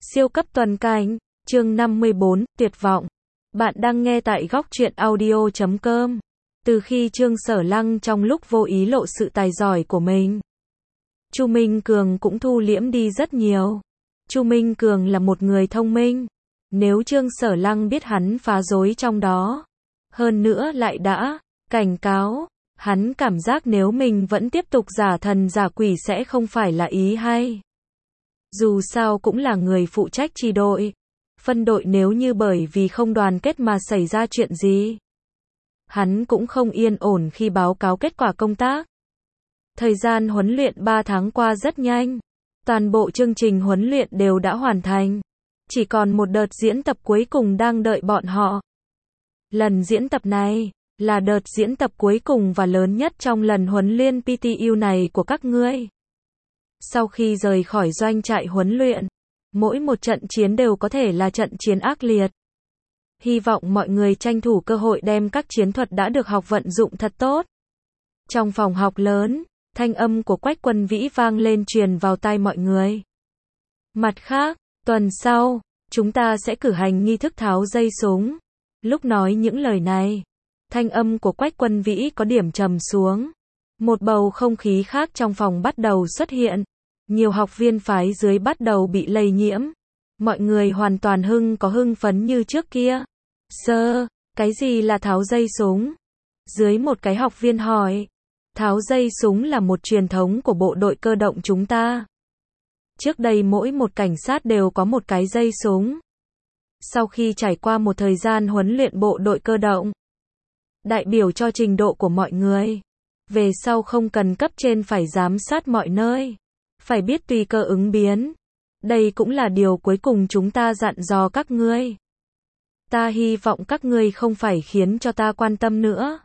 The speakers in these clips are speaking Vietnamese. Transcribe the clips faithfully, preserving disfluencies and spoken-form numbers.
Siêu cấp toàn cảnh, chương năm mươi bốn, tuyệt vọng. Bạn đang nghe tại góc truyện audio chấm com. Từ khi Trương Sở Lăng trong lúc vô ý lộ sự tài giỏi của mình, Chu Minh Cường cũng thu liễm đi rất nhiều. Chu Minh Cường là một người thông minh. Nếu Trương Sở Lăng biết hắn phá rối trong đó, hơn nữa lại đã cảnh cáo, hắn cảm giác nếu mình vẫn tiếp tục giả thần giả quỷ sẽ không phải là ý hay. Dù sao cũng là người phụ trách chi đội, phân đội, nếu như bởi vì không đoàn kết mà xảy ra chuyện gì, hắn cũng không yên ổn khi báo cáo kết quả công tác. Thời gian huấn luyện ba tháng qua rất nhanh. Toàn bộ chương trình huấn luyện đều đã hoàn thành. Chỉ còn một đợt diễn tập cuối cùng đang đợi bọn họ. Lần diễn tập này là đợt diễn tập cuối cùng và lớn nhất trong lần huấn luyện pê tê u này của các ngươi. Sau khi rời khỏi doanh trại huấn luyện, mỗi một trận chiến đều có thể là trận chiến ác liệt. Hy vọng mọi người tranh thủ cơ hội đem các chiến thuật đã được học vận dụng thật tốt. Trong phòng học lớn, thanh âm của Quách Quân Vĩ vang lên truyền vào tai mọi người. Mặt khác, tuần sau, chúng ta sẽ cử hành nghi thức tháo dây súng. Lúc nói những lời này, thanh âm của Quách Quân Vĩ có điểm trầm xuống. Một bầu không khí khác trong phòng bắt đầu xuất hiện. Nhiều học viên phái dưới bắt đầu bị lây nhiễm. Mọi người hoàn toàn hưng có hưng phấn như trước kia. Sơ, cái gì là tháo dây súng? Dưới một cái học viên hỏi. Tháo dây súng là một truyền thống của bộ đội cơ động chúng ta. Trước đây mỗi một cảnh sát đều có một cái dây súng. Sau khi trải qua một thời gian huấn luyện bộ đội cơ động, đại biểu cho trình độ của mọi người, về sau không cần cấp trên phải giám sát mọi nơi, phải biết tùy cơ ứng biến. Đây cũng là điều cuối cùng chúng ta dặn dò các ngươi. Ta hy vọng các ngươi không phải khiến cho ta quan tâm nữa.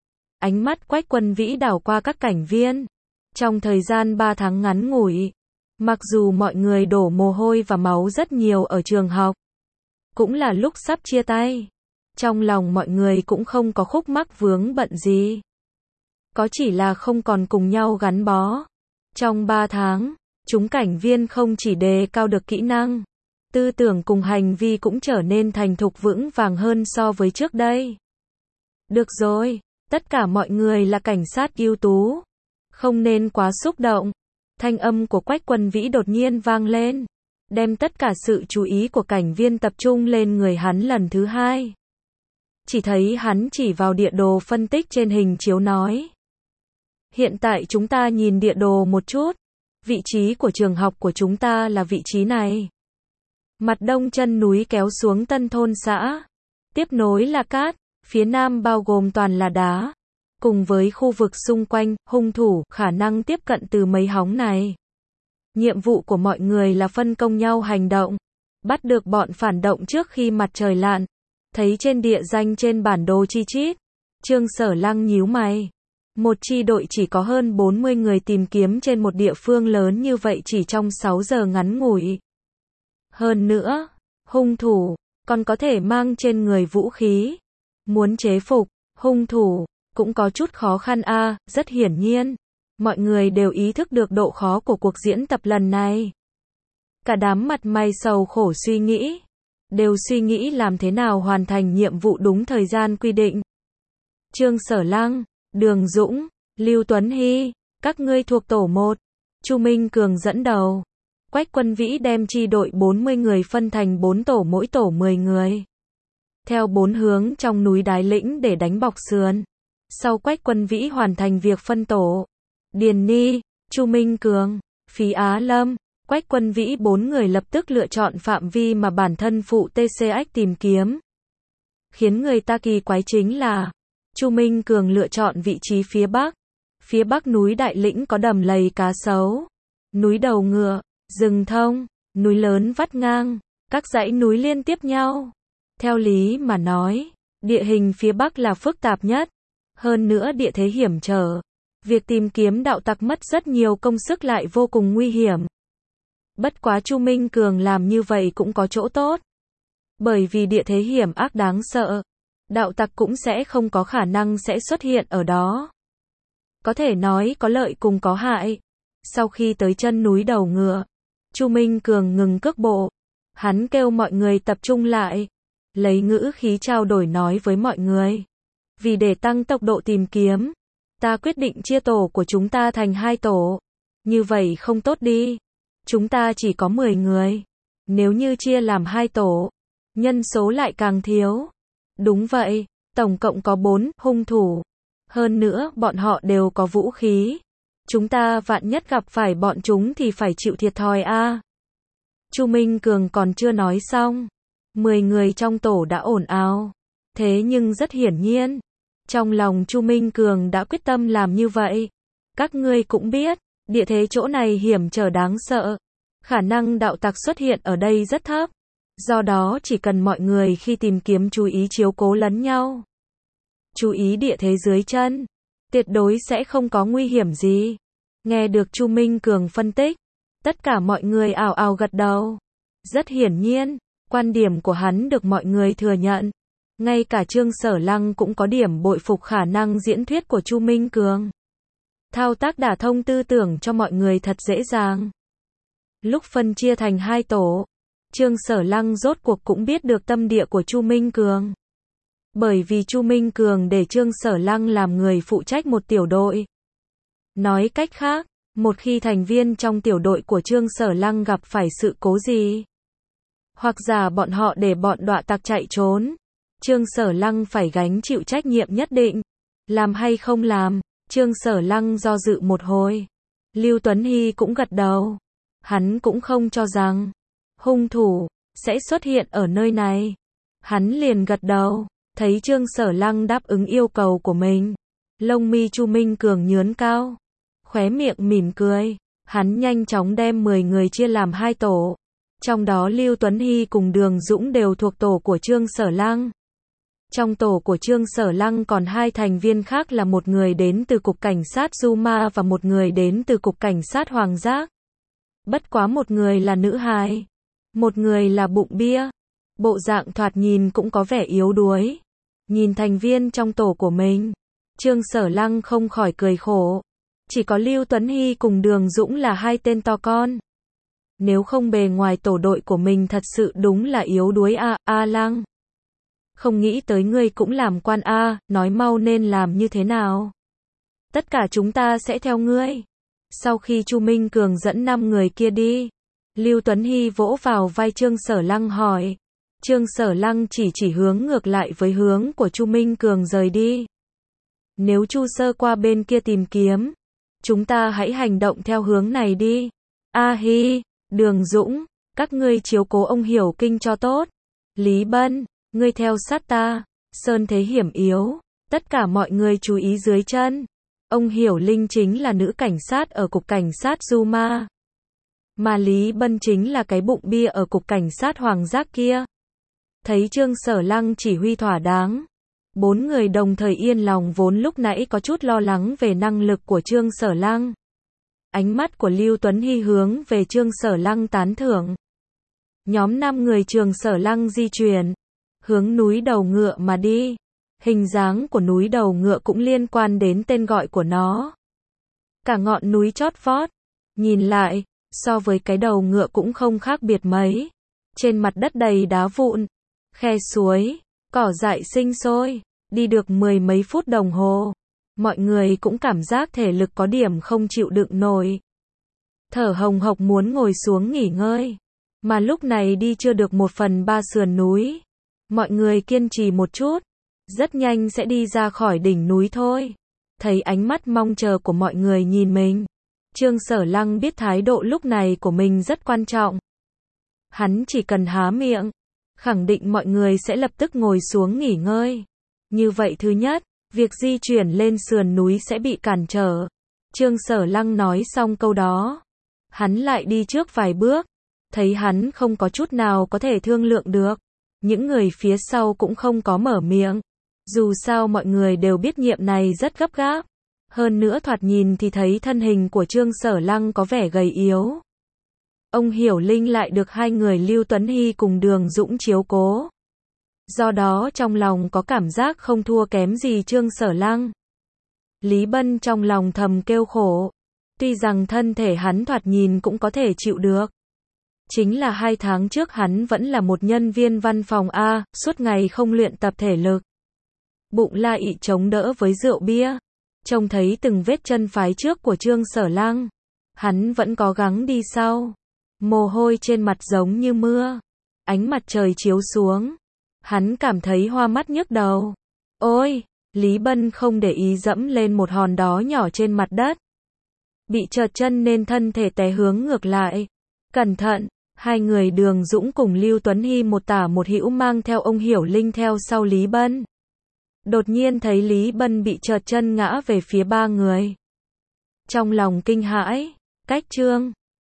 Ánh mắt Quách Quân Vĩ đảo qua các cảnh viên. Trong thời gian ba tháng ngắn ngủi, mặc dù mọi người đổ mồ hôi và máu rất nhiều ở trường học, cũng là lúc sắp chia tay. Trong lòng mọi người cũng không có khúc mắc vướng bận gì. Có chỉ là không còn cùng nhau gắn bó. Trong ba tháng, chúng cảnh viên không chỉ đề cao được kỹ năng, tư tưởng cùng hành vi cũng trở nên thành thục vững vàng hơn so với trước đây. Được rồi, tất cả mọi người là cảnh sát ưu tú. Không nên quá xúc động. Thanh âm của Quách Quân Vĩ đột nhiên vang lên, đem tất cả sự chú ý của cảnh viên tập trung lên người hắn lần thứ hai. Chỉ thấy hắn chỉ vào địa đồ phân tích trên hình chiếu nói. Hiện tại chúng ta nhìn địa đồ một chút. Vị trí của trường học của chúng ta là vị trí này. Mặt đông chân núi kéo xuống Tân Thôn xã. Tiếp nối là cát, phía nam bao gồm toàn là đá. Cùng với khu vực xung quanh, hung thủ khả năng tiếp cận từ mấy hóng này. Nhiệm vụ của mọi người là phân công nhau hành động, bắt được bọn phản động trước khi mặt trời lặn. Thấy trên địa danh trên bản đồ chi chít, Trương Sở Lăng nhíu mày. Một chi đội chỉ có hơn bốn mươi người tìm kiếm trên một địa phương lớn như vậy chỉ trong sáu giờ ngắn ngủi. Hơn nữa, hung thủ còn có thể mang trên người vũ khí. Muốn chế phục hung thủ cũng có chút khó khăn a. À, rất hiển nhiên, mọi người đều ý thức được độ khó của cuộc diễn tập lần này. Cả đám mặt mày sầu khổ suy nghĩ, đều suy nghĩ làm thế nào hoàn thành nhiệm vụ đúng thời gian quy định. Trương Sở Lăng, Đường Dũng, Lưu Tuấn Hy, các ngươi thuộc tổ một. Chu Minh Cường dẫn đầu. Quách Quân Vĩ đem chi đội bốn mươi người phân thành bốn tổ, mỗi tổ mười người. Theo bốn hướng trong núi Đái Lĩnh để đánh bọc sườn. Sau Quách Quân Vĩ hoàn thành việc phân tổ, Điền Ni, Chu Minh Cường, Phí Á Lâm, Quách Quân Vĩ bốn người lập tức lựa chọn phạm vi mà bản thân phụ tê xê ích tìm kiếm. Khiến người ta kỳ quái chính là, Chu Minh Cường lựa chọn vị trí phía bắc. Phía bắc núi Đại Lĩnh có đầm lầy cá sấu, núi Đầu Ngựa, rừng thông, núi lớn vắt ngang, các dãy núi liên tiếp nhau. Theo lý mà nói, địa hình phía bắc là phức tạp nhất. Hơn nữa địa thế hiểm trở. Việc tìm kiếm đạo tặc mất rất nhiều công sức lại vô cùng nguy hiểm. Bất quá Chu Minh Cường làm như vậy cũng có chỗ tốt. Bởi vì địa thế hiểm ác đáng sợ, đạo tặc cũng sẽ không có khả năng sẽ xuất hiện ở đó. Có thể nói có lợi cùng có hại. Sau khi tới chân núi Đầu Ngựa, Chu Minh Cường ngừng cước bộ. Hắn kêu mọi người tập trung lại, lấy ngữ khí trao đổi nói với mọi người. Vì để tăng tốc độ tìm kiếm, ta quyết định chia tổ của chúng ta thành hai tổ. Như vậy không tốt đi. Chúng ta chỉ có mười người. Nếu như chia làm hai tổ, nhân số lại càng thiếu. Đúng vậy, tổng cộng có bốn hung thủ. Hơn nữa, bọn họ đều có vũ khí. Chúng ta vạn nhất gặp phải bọn chúng thì phải chịu thiệt thòi a. Chu Minh Cường còn chưa nói xong. Mười người trong tổ đã ồn ào. Thế nhưng rất hiển nhiên, trong lòng Chu Minh Cường đã quyết tâm làm như vậy. Các ngươi cũng biết, địa thế chỗ này hiểm trở đáng sợ. Khả năng đạo tặc xuất hiện ở đây rất thấp. Do đó chỉ cần mọi người khi tìm kiếm chú ý chiếu cố lẫn nhau. Chú ý địa thế dưới chân. Tuyệt đối sẽ không có nguy hiểm gì. Nghe được Chu Minh Cường phân tích, tất cả mọi người ào ào gật đầu. Rất hiển nhiên, quan điểm của hắn được mọi người thừa nhận. Ngay cả Trương Sở Lăng cũng có điểm bội phục khả năng diễn thuyết của Chu Minh Cường. Thao tác đả thông tư tưởng cho mọi người thật dễ dàng. Lúc phân chia thành hai tổ, Trương Sở Lăng rốt cuộc cũng biết được tâm địa của Chu Minh Cường. Bởi vì Chu Minh Cường để Trương Sở Lăng làm người phụ trách một tiểu đội. Nói cách khác, một khi thành viên trong tiểu đội của Trương Sở Lăng gặp phải sự cố gì, hoặc giả bọn họ để bọn đọa tặc chạy trốn, Trương Sở Lăng phải gánh chịu trách nhiệm nhất định. Làm hay không làm, Trương Sở Lăng do dự một hồi. Lưu Tuấn Hy cũng gật đầu. Hắn cũng không cho rằng hung thủ sẽ xuất hiện ở nơi này. Hắn liền gật đầu, thấy Trương Sở Lăng đáp ứng yêu cầu của mình. Lông mi Chu Minh Cường nhướn cao, khóe miệng mỉm cười. Hắn nhanh chóng đem mười người chia làm hai tổ. Trong đó Lưu Tuấn Hy cùng Đường Dũng đều thuộc tổ của Trương Sở Lăng. Trong tổ của Trương Sở Lăng còn hai thành viên khác là một người đến từ Cục Cảnh sát Du Ma và một người đến từ Cục Cảnh sát Hoàng Giác. Bất quá một người là nữ hài, một người là bụng bia. Bộ dạng thoạt nhìn cũng có vẻ yếu đuối. Nhìn thành viên trong tổ của mình, Trương Sở Lăng không khỏi cười khổ. Chỉ có Lưu Tuấn Hy cùng Đường Dũng là hai tên to con. Nếu không bề ngoài tổ đội của mình thật sự đúng là yếu đuối a, A Lăng. Không nghĩ tới ngươi cũng làm quan a, nói mau nên làm như thế nào. Tất cả chúng ta sẽ theo ngươi. Sau khi Chu Minh Cường dẫn năm người kia đi, Lưu Tuấn Hy vỗ vào vai Trương Sở Lăng hỏi. Trương Sở Lăng chỉ chỉ hướng ngược lại với hướng của Chu Minh Cường rời đi. Nếu Chu Sơ qua bên kia tìm kiếm, chúng ta hãy hành động theo hướng này đi. A Hi, Đường Dũng, các ngươi chiếu cố ông Hiểu Kinh cho tốt. Lý Bân, ngươi theo sát ta. Sơn thế hiểm yếu, tất cả mọi người chú ý dưới chân. Ông Hiểu Linh chính là nữ cảnh sát ở Cục Cảnh sát Du Ma. Mà Lý Bân chính là cái bụng bia ở Cục Cảnh sát Hoàng Giác kia. Thấy Trương Sở Lăng chỉ huy thỏa đáng, bốn người đồng thời yên lòng vốn lúc nãy có chút lo lắng về năng lực của Trương Sở Lăng. Ánh mắt của Lưu Tuấn Hy hướng về Trương Sở Lăng tán thưởng. Nhóm năm người Trương Sở Lăng di chuyển, hướng núi Đầu Ngựa mà đi. Hình dáng của núi Đầu Ngựa cũng liên quan đến tên gọi của nó. Cả ngọn núi chót vót, nhìn lại, so với cái đầu ngựa cũng không khác biệt mấy. Trên mặt đất đầy đá vụn, khe suối, cỏ dại sinh sôi. Đi được mười mấy phút đồng hồ, mọi người cũng cảm giác thể lực có điểm không chịu đựng nổi. Thở hồng hộc muốn ngồi xuống nghỉ ngơi. Mà lúc này đi chưa được một phần ba sườn núi. Mọi người kiên trì một chút, rất nhanh sẽ đi ra khỏi đỉnh núi thôi. Thấy ánh mắt mong chờ của mọi người nhìn mình, Trương Sở Lăng biết thái độ lúc này của mình rất quan trọng. Hắn chỉ cần há miệng, khẳng định mọi người sẽ lập tức ngồi xuống nghỉ ngơi. Như vậy thứ nhất, việc di chuyển lên sườn núi sẽ bị cản trở. Trương Sở Lăng nói xong câu đó, hắn lại đi trước vài bước. Thấy hắn không có chút nào có thể thương lượng được. Những người phía sau cũng không có mở miệng. Dù sao mọi người đều biết nhiệm này rất gấp gáp. Hơn nữa thoạt nhìn thì thấy thân hình của Trương Sở Lăng có vẻ gầy yếu. Ông Hiểu Linh lại được hai người Lưu Tuấn Hy cùng Đường Dũng chiếu cố. Do đó trong lòng có cảm giác không thua kém gì Trương Sở Lăng. Lý Bân trong lòng thầm kêu khổ. Tuy rằng thân thể hắn thoạt nhìn cũng có thể chịu được. Chính là hai tháng trước hắn vẫn là một nhân viên văn phòng A, suốt ngày không luyện tập thể lực. Bụng la ị chống đỡ với rượu bia. Trông thấy từng vết chân phái trước của Trương Sở Lăng. Hắn vẫn cố gắng đi sau. Mồ hôi trên mặt giống như mưa. Ánh mặt trời chiếu xuống. Hắn cảm thấy hoa mắt nhức đầu. Ôi! Lý Bân không để ý dẫm lên một hòn đá nhỏ trên mặt đất. Bị trượt chân nên thân thể té hướng ngược lại. Cẩn thận! Hai người Đường Dũng cùng Lưu Tuấn Hy một tả một hữu mang theo ông Hiểu Linh theo sau Lý Bân. Đột nhiên thấy Lý Bân bị trượt chân ngã về phía ba người. Trong lòng kinh hãi, cách Trương